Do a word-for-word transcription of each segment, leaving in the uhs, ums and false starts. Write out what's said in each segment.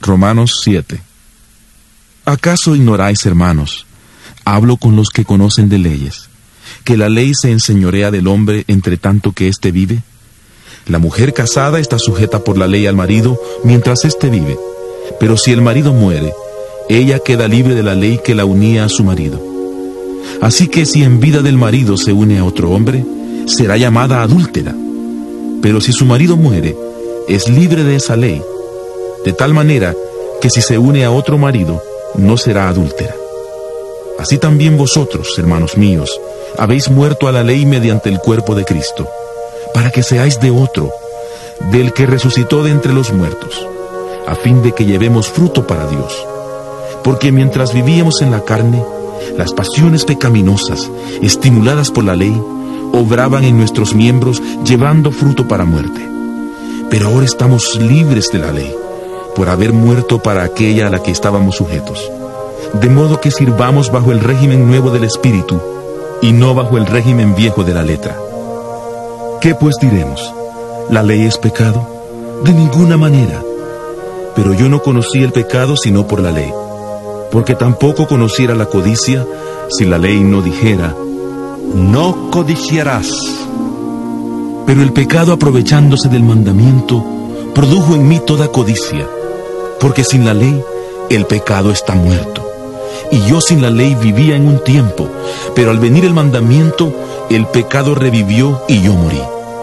Romanos siete. ¿Acaso ignoráis, hermanos? Hablo con los que conocen de leyes, que la ley se enseñorea del hombre entre tanto que éste vive. La mujer casada está sujeta por la ley al marido mientras éste vive, pero si el marido muere, ella queda libre de la ley que la unía a su marido. Así que si en vida del marido se une a otro hombre, será llamada adúltera. Pero si su marido muere, es libre de esa ley, de tal manera que si se une a otro marido, no será adúltera. Así también vosotros, hermanos míos, habéis muerto a la ley mediante el cuerpo de Cristo, para que seáis de otro, del que resucitó de entre los muertos, a fin de que llevemos fruto para Dios. Porque mientras vivíamos en la carne, las pasiones pecaminosas, estimuladas por la ley, obraban en nuestros miembros, llevando fruto para muerte. Pero ahora estamos libres de la ley, por haber muerto para aquella a la que estábamos sujetos. De modo que sirvamos bajo el régimen nuevo del Espíritu, y no bajo el régimen viejo de la letra. ¿Qué pues diremos? ¿La ley es pecado? De ninguna manera. Pero yo no conocí el pecado sino por la ley, porque tampoco conociera la codicia si la ley no dijera: no codiciarás. Pero el pecado, aprovechándose del mandamiento, produjo en mí toda codicia, porque sin la ley el pecado está muerto. Y yo sin la ley vivía en un tiempo, pero al venir el mandamiento, el pecado revivió y yo morí.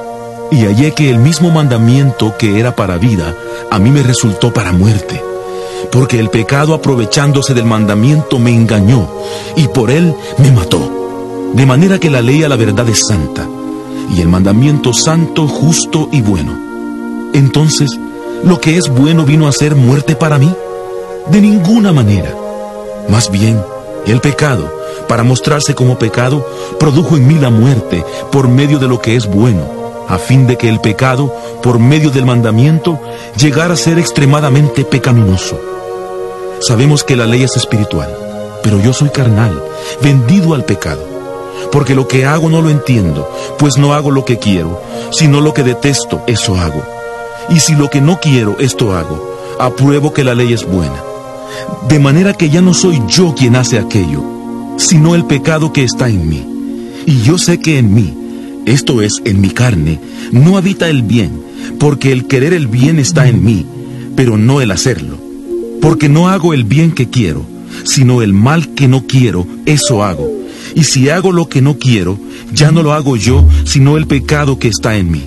Y hallé que el mismo mandamiento que era para vida, a mí me resultó para muerte, porque el pecado, aprovechándose del mandamiento, me engañó, y por él me mató. De manera que la ley a la verdad es santa, y el mandamiento santo, justo y bueno. Entonces, ¿lo que es bueno vino a ser muerte para mí? De ninguna manera. Más bien, el pecado, para mostrarse como pecado, produjo en mí la muerte por medio de lo que es bueno, a fin de que el pecado, por medio del mandamiento, llegara a ser extremadamente pecaminoso. Sabemos que la ley es espiritual, pero yo soy carnal, vendido al pecado. Porque lo que hago no lo entiendo, pues no hago lo que quiero, sino lo que detesto, eso hago. Y si lo que no quiero, esto hago, apruebo que la ley es buena. De manera que ya no soy yo quien hace aquello, sino el pecado que está en mí. Y yo sé que en mí, esto es, en mi carne, no habita el bien, porque el querer el bien está en mí, pero no el hacerlo. Porque no hago el bien que quiero, sino el mal que no quiero, eso hago. Y si hago lo que no quiero, ya no lo hago yo, sino el pecado que está en mí.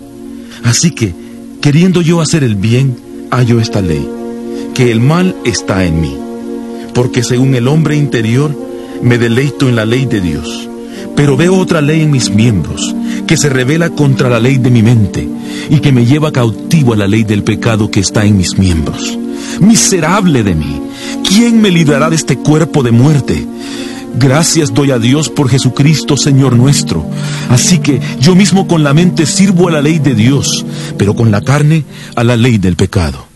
Así que, queriendo yo hacer el bien, hallo esta ley, que el mal está en mí. Porque según el hombre interior, me deleito en la ley de Dios. Pero veo otra ley en mis miembros, que se revela contra la ley de mi mente, y que me lleva cautivo a la ley del pecado que está en mis miembros. ¡Miserable de mí! ¿Quién me librará de este cuerpo de muerte? Gracias doy a Dios por Jesucristo, Señor nuestro. Así que yo mismo con la mente sirvo a la ley de Dios, pero con la carne a la ley del pecado.